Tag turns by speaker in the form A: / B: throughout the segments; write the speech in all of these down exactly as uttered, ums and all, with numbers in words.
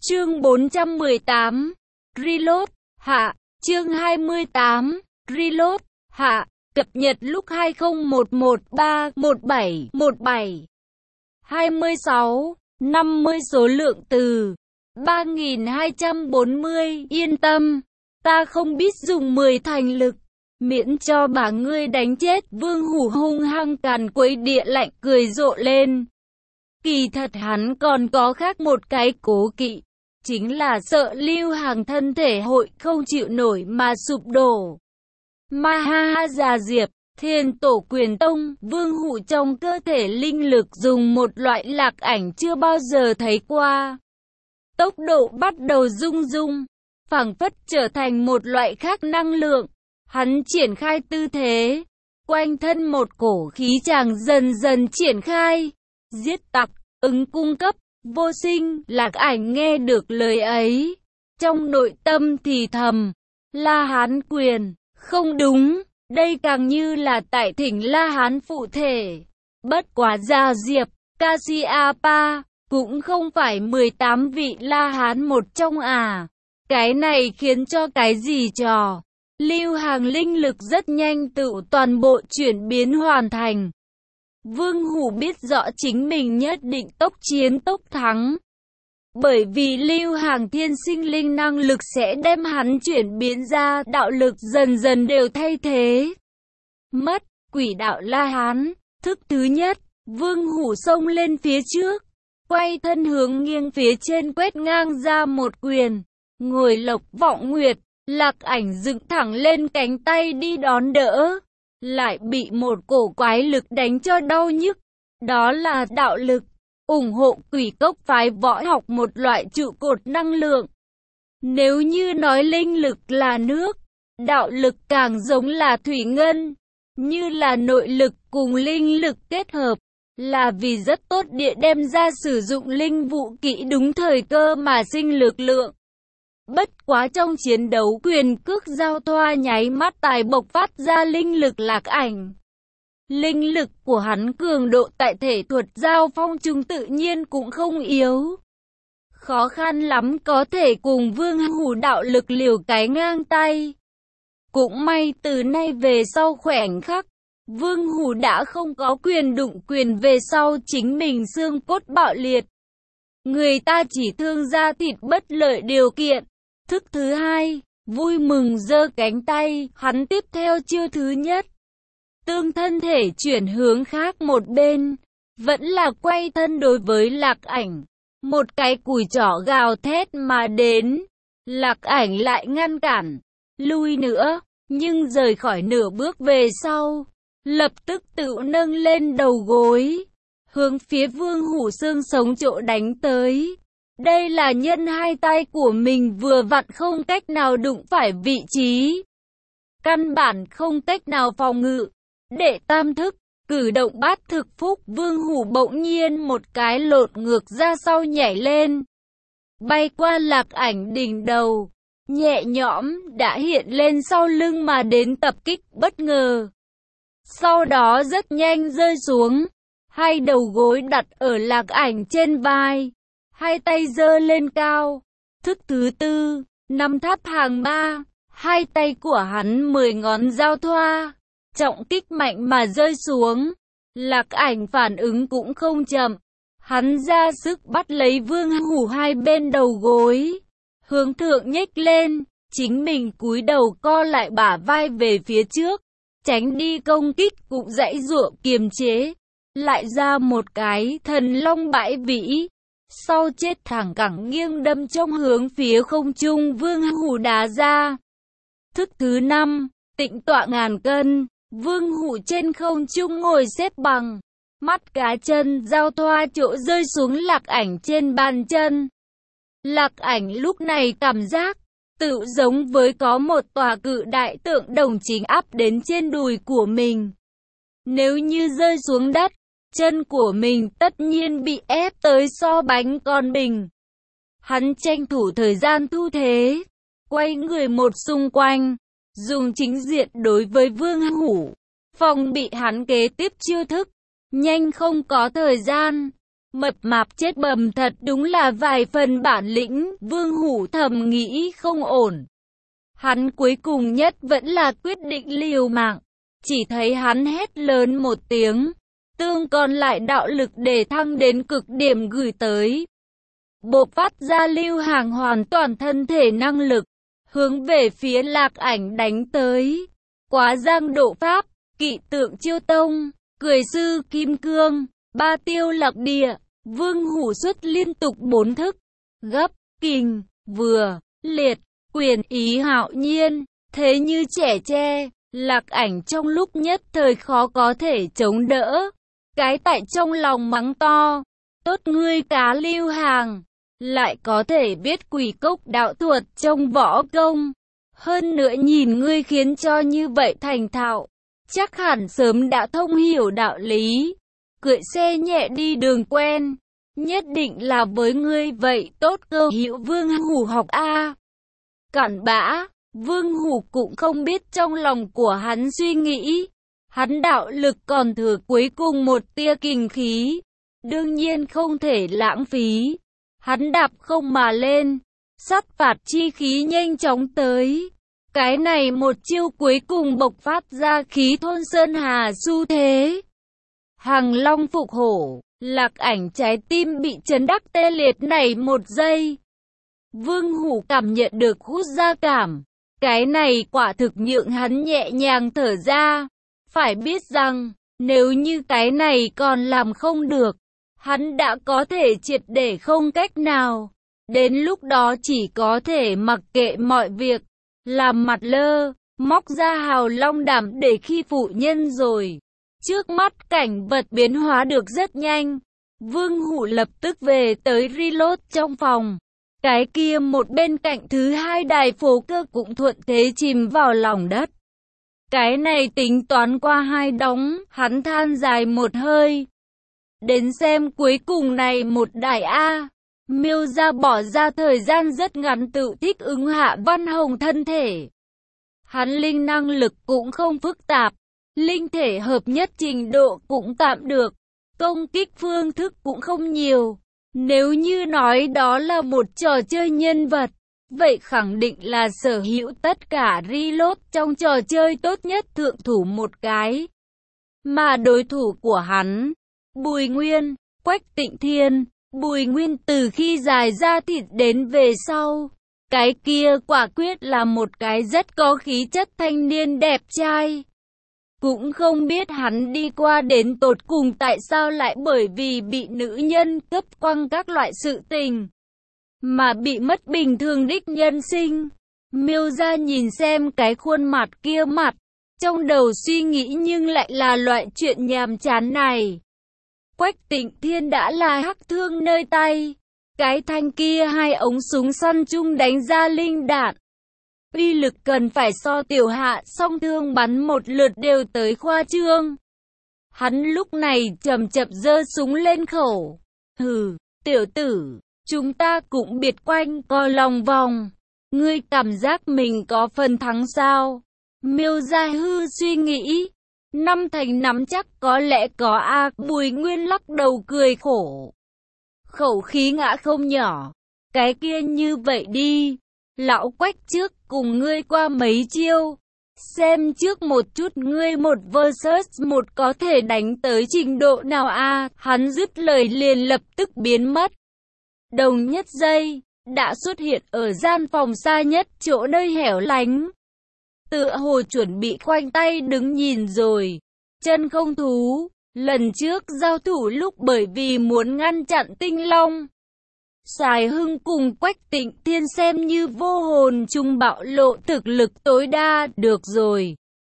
A: Chương bốn trăm mười tám. Reload. Hạ. Chương hai mươi tám. Reload. Hạ. Cập nhật lúc hai không một một ba một bảy một bảy. hai mươi sáu. năm mươi số lượng từ. ba nghìn hai trăm bốn mươi. Yên tâm. Ta không biết dùng mười thành lực. Miễn cho bà ngươi đánh chết. Vương Hủ hung hăng càn quấy địa lạnh cười rộ lên. Kỳ thật hắn còn có khác một cái cố kỵ. Chính là sợ Lưu Hàng thân thể hội không chịu nổi mà sụp đổ. Ma ha ha già diệp, Thiên Tổ Quyền Tông, Vương Hủ trong cơ thể linh lực dùng một loại lạc ảnh chưa bao giờ thấy qua. Tốc độ bắt đầu rung rung, phảng phất trở thành một loại khác năng lượng. Hắn triển khai tư thế, quanh thân một cổ khí tràng dần dần triển khai. Giết tặc, ứng cung cấp, vô sinh. Lạc ảnh nghe được lời ấy, trong nội tâm thì thầm, La Hán quyền, không đúng, đây càng như là tại thỉnh La Hán phụ thể. Bất quá Gia Diệp, Kasyapa, cũng không phải mười tám vị La Hán một trong à. Cái này khiến cho cái gì trò. Lưu Hàng linh lực rất nhanh tự toàn bộ chuyển biến hoàn thành. Vương Hủ biết rõ chính mình nhất định tốc chiến tốc thắng. Bởi vì Lưu Hàng thiên sinh linh năng lực sẽ đem hắn chuyển biến ra, đạo lực dần dần đều thay thế. Mất, quỷ đạo La Hán, thức thứ nhất, Vương Hủ xông lên phía trước, quay thân hướng nghiêng phía trên quét ngang ra một quyền, ngồi Lộc Vọng Nguyệt, Lạc ảnh dựng thẳng lên cánh tay đi đón đỡ. Lại bị một cổ quái lực đánh cho đau nhức. Đó là đạo lực, ủng hộ Quỷ Cốc phái võ học một loại trụ cột năng lượng. Nếu như nói linh lực là nước, đạo lực càng giống là thủy ngân, như là nội lực cùng linh lực kết hợp, là vì rất tốt địa đem ra sử dụng linh vụ kỹ đúng thời cơ mà sinh lực lượng. Bất quá trong chiến đấu quyền cước giao thoa nháy mắt tài bộc phát ra linh lực Lạc ảnh. Linh lực của hắn cường độ tại thể thuật giao phong chung tự nhiên cũng không yếu. Khó khăn lắm có thể cùng Vương Hủ đạo lực liều cái ngang tay. Cũng may từ nay về sau khoảnh khắc, Vương Hủ đã không có quyền đụng quyền về sau chính mình xương cốt bạo liệt. Người ta chỉ thương da thịt bất lợi điều kiện. Thức thứ hai, vui mừng giơ cánh tay, hắn tiếp theo chiêu thứ nhất. Tương thân thể chuyển hướng khác một bên, vẫn là quay thân đối với Lạc ảnh. Một cái cùi trỏ gào thét mà đến, Lạc ảnh lại ngăn cản, lui nữa, nhưng rời khỏi nửa bước về sau, lập tức tự nâng lên đầu gối, hướng phía Vương Hủ xương sống chỗ đánh tới. Đây là nhân hai tay của mình vừa vặn không cách nào đụng phải vị trí. Căn bản không cách nào phòng ngự. Đệ tam thức, cử động bát thực phúc. Vương Hủ bỗng nhiên một cái lột ngược ra sau nhảy lên. Bay qua Lạc ảnh đỉnh đầu. Nhẹ nhõm đã hiện lên sau lưng mà đến tập kích bất ngờ. Sau đó rất nhanh rơi xuống. Hai đầu gối đặt ở Lạc ảnh trên vai. Hai tay giơ lên cao. Thức thứ tư, năm tháp hàng ba. Hai tay của hắn mười ngón giao thoa. Trọng kích mạnh mà rơi xuống. Lạc ảnh phản ứng cũng không chậm. Hắn ra sức bắt lấy Vương Hủ hai bên đầu gối. Hướng thượng nhếch lên. Chính mình cúi đầu co lại bả vai về phía trước. Tránh đi công kích cũng dãy giụa kiềm chế. Lại ra một cái thần long bãi vĩ. Sau chết thẳng cẳng nghiêng đâm trong hướng phía không trung Vương Hủ đá ra. Thức thứ năm, tịnh tọa ngàn cân. Vương Hủ trên không trung ngồi xếp bằng. Mắt cá chân giao thoa chỗ rơi xuống Lạc ảnh trên bàn chân. Lạc ảnh lúc này cảm giác tự giống với có một tòa cự đại tượng đồng chính áp đến trên đùi của mình. Nếu như rơi xuống đất, chân của mình tất nhiên bị ép tới so bánh con bình. Hắn tranh thủ thời gian thu thế, quay người một xung quanh, dùng chính diện đối với Vương Hủ, phòng bị hắn kế tiếp chiêu thức. Nhanh không có thời gian, Mập mạp chết bầm thật đúng là vài phần bản lĩnh, Vương Hủ thầm nghĩ không ổn. Hắn cuối cùng nhất vẫn là quyết định liều mạng. Chỉ thấy hắn hét lớn một tiếng, tương còn lại đạo lực để thăng đến cực điểm gửi tới. Bộc phát ra lưu hàng hoàn toàn thân thể năng lực, hướng về phía Lạc Ảnh đánh tới. Quá giang độ pháp, kỵ tượng chiêu tông, cười sư kim cương, ba tiêu lạc địa, Vương Hủ xuất liên tục bốn thức, gấp, kình, vừa, liệt, quyền ý hạo nhiên, thế như trẻ tre. Lạc Ảnh trong lúc nhất thời khó có thể chống đỡ. Cái tại trong lòng mắng to, tốt ngươi cá lưu hàng, lại có thể biết quỷ cốc đạo thuật trong võ công. Hơn nữa nhìn ngươi khiến cho như vậy thành thạo, chắc hẳn sớm đã thông hiểu đạo lý. Cưỡi xe nhẹ đi đường quen, nhất định là với ngươi vậy tốt cơ hữu Vương Hủ học a. Cặn bã, Vương Hủ cũng không biết trong lòng của hắn suy nghĩ. Hắn đạo lực còn thừa cuối cùng một tia kình khí, đương nhiên không thể lãng phí. Hắn đạp không mà lên, sát phạt chi khí nhanh chóng tới. Cái này một chiêu cuối cùng bộc phát ra khí thôn sơn hà xu thế. Hằng long phục hổ, Lạc Ảnh trái tim bị chấn đắc tê liệt này một giây. Vương Hủ cảm nhận được hút ra cảm. Cái này quả thực nhượng hắn nhẹ nhàng thở ra. Phải biết rằng, nếu như cái này còn làm không được, hắn đã có thể triệt để không cách nào. Đến lúc đó chỉ có thể mặc kệ mọi việc, làm mặt lơ, móc ra hào long đảm để khi phụ nhân rồi. Trước mắt cảnh vật biến hóa được rất nhanh. Vương Hủ lập tức về tới reload trong phòng. Cái kia một bên cạnh thứ hai đài phổ cơ cũng thuận thế chìm vào lòng đất. Cái này tính toán qua hai đóng, hắn than dài một hơi. Đến xem cuối cùng này một đài A. Miêu ra bỏ ra thời gian rất ngắn tự thích ứng Hạ Văn Hồng thân thể. Hắn linh năng lực cũng không phức tạp. Linh thể hợp nhất trình độ cũng tạm được. Công kích phương thức cũng không nhiều. Nếu như nói đó là một trò chơi nhân vật, vậy khẳng định là sở hữu tất cả reload trong trò chơi tốt nhất thượng thủ một cái. Mà đối thủ của hắn, Bùi Nguyên, Quách Tịnh Thiên, Bùi Nguyên từ khi dài ra thịt đến về sau, cái kia quả quyết là một cái rất có khí chất thanh niên đẹp trai. Cũng không biết hắn đi qua đến tột cùng tại sao lại bởi vì bị nữ nhân cấp quăng các loại sự tình, mà bị mất bình thường đích nhân sinh. Miêu ra nhìn xem cái khuôn mặt kia mặt, trong đầu suy nghĩ nhưng lại là loại chuyện nhàm chán này. Quách Tịnh Thiên đã là hắc thương nơi tay, cái thanh kia hai ống súng săn chung đánh ra linh đạn. Uy lực cần phải so tiểu hạ song thương bắn một lượt đều tới khoa trương. Hắn lúc này chậm chậm giơ súng lên khẩu. Hừ, tiểu tử, chúng ta cũng biệt quanh co lòng vòng. Ngươi cảm giác mình có phần thắng sao? Miêu Gia Hư suy nghĩ. Năm thành nắm chắc có lẽ có a. Bùi Nguyên lắc đầu cười khổ. Khẩu khí ngã không nhỏ. Cái kia như vậy đi. Lão Quách trước cùng ngươi qua mấy chiêu. Xem trước một chút ngươi một versus một có thể đánh tới trình độ nào a. Hắn dứt lời liền lập tức biến mất. Đồng nhất giây, đã xuất hiện ở gian phòng xa nhất chỗ nơi hẻo lánh. Tựa hồ chuẩn bị khoanh tay đứng nhìn rồi. Chân không thú, lần trước giao thủ lúc bởi vì muốn ngăn chặn Tinh Long. Sài Hưng cùng Quách Tịnh Thiên xem như vô hồn chung bạo lộ thực lực tối đa, được rồi.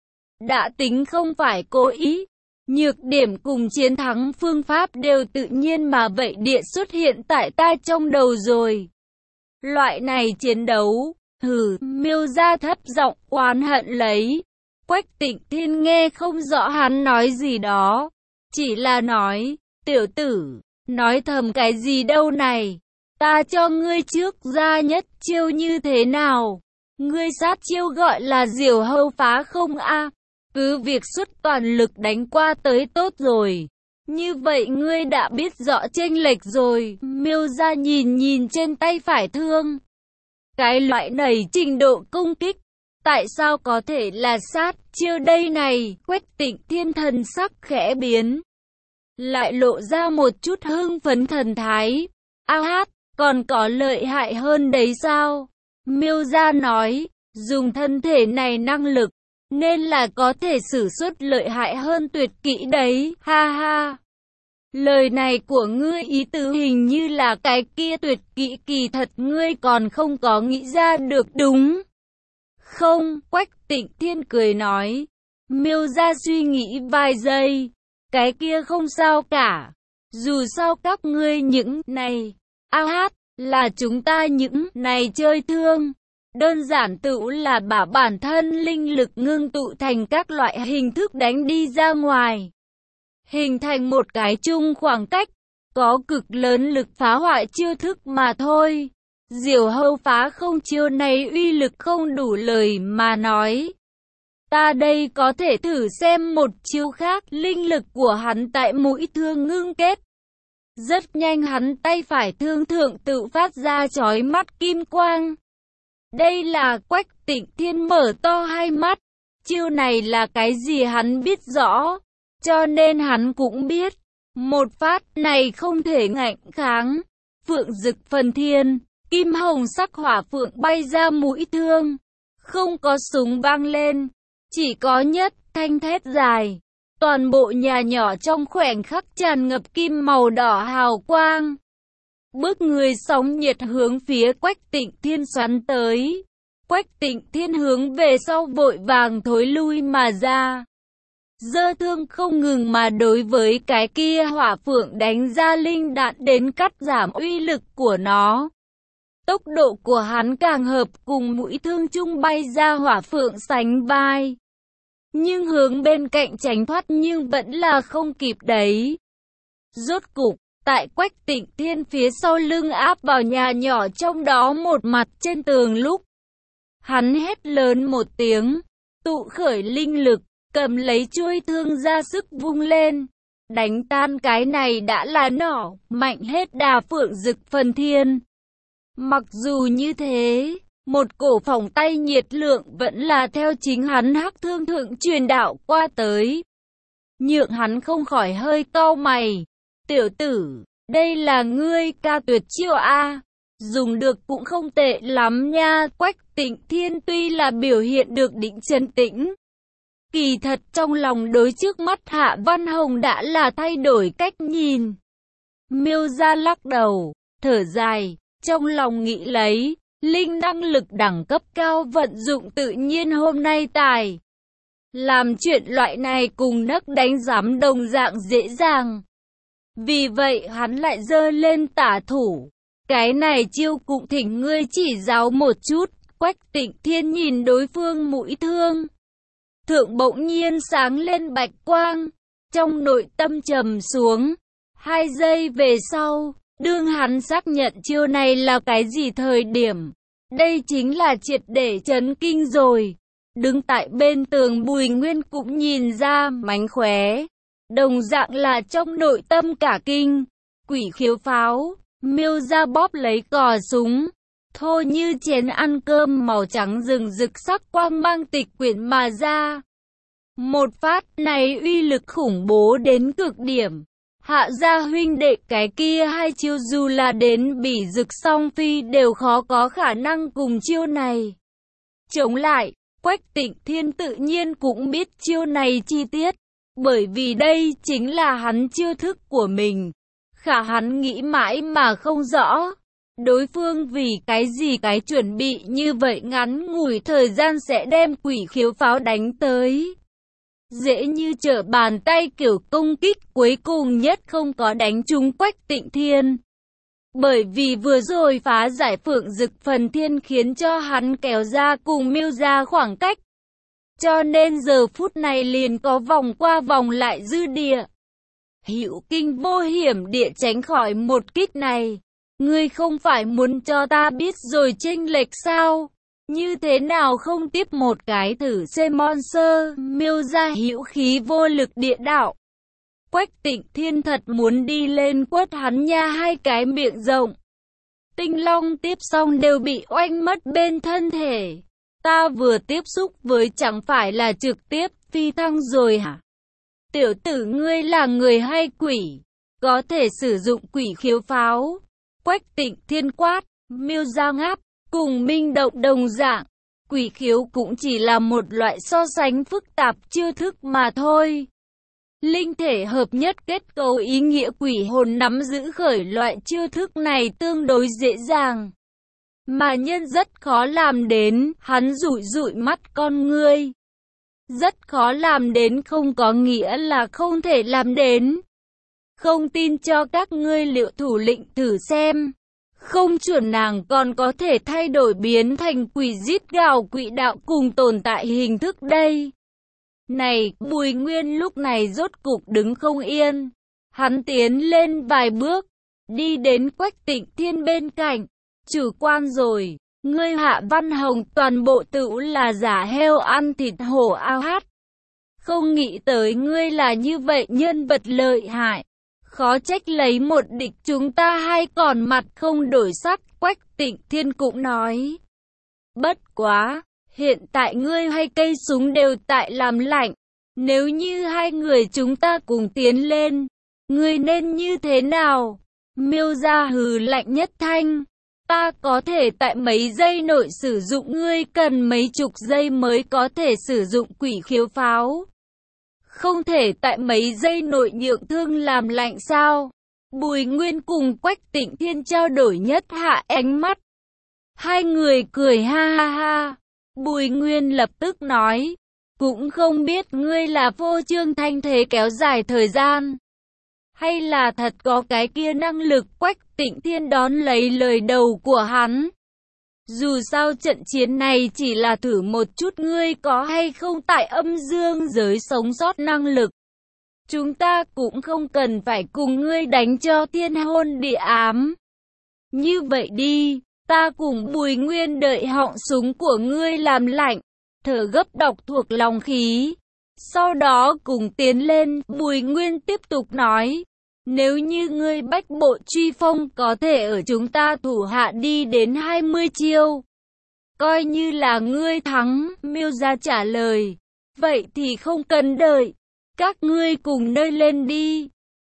A: Đã tính không phải cố ý, nhược điểm cùng chiến thắng phương pháp đều tự nhiên mà vậy địa xuất hiện tại ta trong đầu rồi. Loại này chiến đấu, hừ, Miêu Gia thấp giọng oán hận lấy. Quách Tịnh Thiên nghe không rõ hắn nói gì đó, chỉ là nói, tiểu tử, nói thầm cái gì đâu này. Ta cho ngươi trước ra nhất chiêu như thế nào? Ngươi sát chiêu gọi là diều hâu phá không a? Cứ việc xuất toàn lực đánh qua tới tốt rồi. Như vậy ngươi đã biết rõ chênh lệch rồi. Miêu gia nhìn nhìn trên tay phải thương. Cái loại này trình độ công kích, tại sao có thể là sát chiêu đây này? Quách Tịnh Thiên thần sắc khẽ biến, lại lộ ra một chút hưng phấn thần thái. A hát, còn có lợi hại hơn đấy sao? Miêu gia nói, dùng thân thể này năng lực, nên là có thể sử xuất lợi hại hơn tuyệt kỹ đấy, ha ha. Lời này của ngươi ý tứ hình như là cái kia tuyệt kỹ kỳ thật ngươi còn không có nghĩ ra được đúng không? Quách Tịnh Thiên cười nói. Miêu gia suy nghĩ vài giây, cái kia không sao cả. Dù sao các ngươi những này, a hát, là chúng ta những này chơi thương. Đơn giản tự là把bản thân linh lực ngưng tụ thành các loại hình thức đánh đi ra ngoài, hình thành một cái chung khoảng cách, có cực lớn lực phá hoại chiêu thức mà thôi. Diều hâu phá không chiêu này uy lực không đủ lời mà nói. Ta đây có thể thử xem một chiêu khác. Linh lực của hắn tại mũi thương ngưng kết. Rất nhanh hắn tay phải thương thượng tự phát ra chói mắt kim quang. Đây là Quách Tịnh Thiên mở to hai mắt. Chiêu này là cái gì hắn biết rõ, cho nên hắn cũng biết. Một phát này không thể ngạnh kháng. Phượng Dực Phần Thiên, kim hồng sắc hỏa phượng bay ra mũi thương. Không có súng vang lên, chỉ có nhất thanh thét dài. Toàn bộ nhà nhỏ trong khoảnh khắc tràn ngập kim màu đỏ hào quang. Bước người sóng nhiệt hướng phía Quách Tịnh Thiên xoắn tới. Quách Tịnh Thiên hướng về sau vội vàng thối lui mà ra. Giơ thương không ngừng mà đối với cái kia hỏa phượng đánh ra linh đạn đến cắt giảm uy lực của nó. Tốc độ của hắn càng hợp cùng mũi thương chung bay ra hỏa phượng sánh vai. Nhưng hướng bên cạnh tránh thoát nhưng vẫn là không kịp đấy. Rốt cục, tại Quách Tịnh Thiên phía sau lưng áp vào nhà nhỏ trong đó một mặt trên tường lúc. Hắn hét lớn một tiếng, tụ khởi linh lực, cầm lấy chuôi thương ra sức vung lên. Đánh tan cái này đã là nỏ, mạnh hết đà Phượng Dực Phần Thiên. Mặc dù như thế, một cổ phỏng tay nhiệt lượng vẫn là theo chính hắn hắc thương thượng truyền đạo qua tới. Nhượng hắn không khỏi hơi cau mày. Tiểu tử, đây là ngươi ca tuyệt chiêu A. Dùng được cũng không tệ lắm nha. Quách Tịnh Thiên tuy là biểu hiện được định trấn tĩnh, kỳ thật trong lòng đối trước mắt Hạ Văn Hồng đã là thay đổi cách nhìn. Miêu gia lắc đầu, thở dài, trong lòng nghĩ lấy, linh năng lực đẳng cấp cao vận dụng tự nhiên hôm nay tài. Làm chuyện loại này cùng nấc đánh giám đồng dạng dễ dàng. Vì vậy hắn lại giơ lên tả thủ. Cái này chiêu cũng thỉnh ngươi chỉ giáo một chút. Quách Tịnh Thiên nhìn đối phương mũi thương thượng bỗng nhiên sáng lên bạch quang. Trong nội tâm trầm xuống. Hai giây về sau, đương hắn xác nhận chiêu này là cái gì thời điểm. Đây chính là triệt để chấn kinh rồi. Đứng tại bên tường Bùi Nguyên cũng nhìn ra mánh khóe. Đồng dạng là trong nội tâm cả kinh. Quỷ khiếu pháo, Miêu gia bóp lấy cò súng. Thô như chén ăn cơm màu trắng rừng rực sắc quang mang tịch quyển mà ra. Một phát này uy lực khủng bố đến cực điểm. Hạ gia huynh đệ cái kia hai chiêu dù là đến bỉ rực song phi đều khó có khả năng cùng chiêu này chống lại. Quách Tịnh Thiên tự nhiên cũng biết chiêu này chi tiết, bởi vì đây chính là hắn chiêu thức của mình. Khả hắn nghĩ mãi mà không rõ, đối phương vì cái gì cái chuẩn bị như vậy ngắn ngủi thời gian sẽ đem quỷ khiếu pháo đánh tới. Dễ như trở bàn tay kiểu công kích cuối cùng nhất không có đánh trúng Quách Tịnh Thiên. Bởi vì vừa rồi phá giải Phượng Dực Phần Thiên khiến cho hắn kéo ra cùng Miêu gia khoảng cách. Cho nên giờ phút này liền có vòng qua vòng lại dư địa. Hữu kinh vô hiểm địa tránh khỏi một kích này. Ngươi không phải muốn cho ta biết rồi chênh lệch sao? Như thế nào không tiếp một cái thử xem monster? Miêu gia hữu khí vô lực địa đạo. Quách Tịnh Thiên thật muốn đi lên quất hắn nha hai cái miệng rộng. Tinh Long tiếp xong đều bị oanh mất bên thân thể. Ta vừa tiếp xúc với chẳng phải là trực tiếp phi thăng rồi hả? Tiểu tử ngươi là người hay quỷ? Có thể sử dụng quỷ khiếu pháo. Quách Tịnh Thiên quát, Miêu Gia ngáp, cùng Minh Động đồng dạng. Quỷ khiếu cũng chỉ là một loại so sánh phức tạp chiêu thức mà thôi. Linh thể hợp nhất kết cấu ý nghĩa quỷ hồn nắm giữ khởi loại chiêu thức này tương đối dễ dàng. Mà nhân rất khó làm đến, hắn dụi dụi mắt con ngươi. Rất khó làm đến không có nghĩa là không thể làm đến. Không tin cho các ngươi Liệu thủ lĩnh thử xem. Không chuẩn nàng còn có thể thay đổi biến thành quỷ rít gào quỷ đạo cùng tồn tại hình thức đây. Này, Bùi Nguyên lúc này rốt cục đứng không yên. Hắn tiến lên vài bước, đi đến Quách Tịnh Thiên bên cạnh. Chủ quan rồi, ngươi Hạ Văn Hồng toàn bộ tựu là giả heo ăn thịt hổ ao hát. Không nghĩ tới ngươi là như vậy nhân vật lợi hại. Khó trách lấy một địch chúng ta hay còn mặt không đổi sắc, Quách Tịnh Thiên cũng nói. Bất quá, hiện tại ngươi hay cây súng đều tại làm lạnh. Nếu như hai người chúng ta cùng tiến lên, ngươi nên như thế nào? Miêu Gia hừ lạnh nhất thanh. Ta có thể tại mấy giây nội sử dụng, ngươi cần mấy chục giây mới có thể sử dụng quỷ khiếu pháo. Không thể tại mấy giây nội nhượng thương làm lạnh sao? Bùi Nguyên cùng Quách Tịnh Thiên trao đổi nhất hạ ánh mắt. Hai người cười ha ha ha. Bùi Nguyên lập tức nói, cũng không biết ngươi là phô trương thanh thế kéo dài thời gian, hay là thật có cái kia năng lực. Quách Tịnh Thiên đón lấy lời đầu của hắn. Dù sao trận chiến này chỉ là thử một chút ngươi có hay không tại âm dương giới sống sót năng lực. Chúng ta cũng không cần phải cùng ngươi đánh cho thiên hôn địa ám. Như vậy đi, ta cùng Bùi Nguyên đợi họng súng của ngươi làm lạnh, thở gấp đọc thuộc lòng khí. Sau đó cùng tiến lên, Bùi Nguyên tiếp tục nói. Nếu như ngươi bách bộ truy phong có thể ở chúng ta thủ hạ đi đến hai mươi chiêu, coi như là ngươi thắng. Miêu Gia trả lời. Vậy thì không cần đợi, các ngươi cùng nơi lên đi.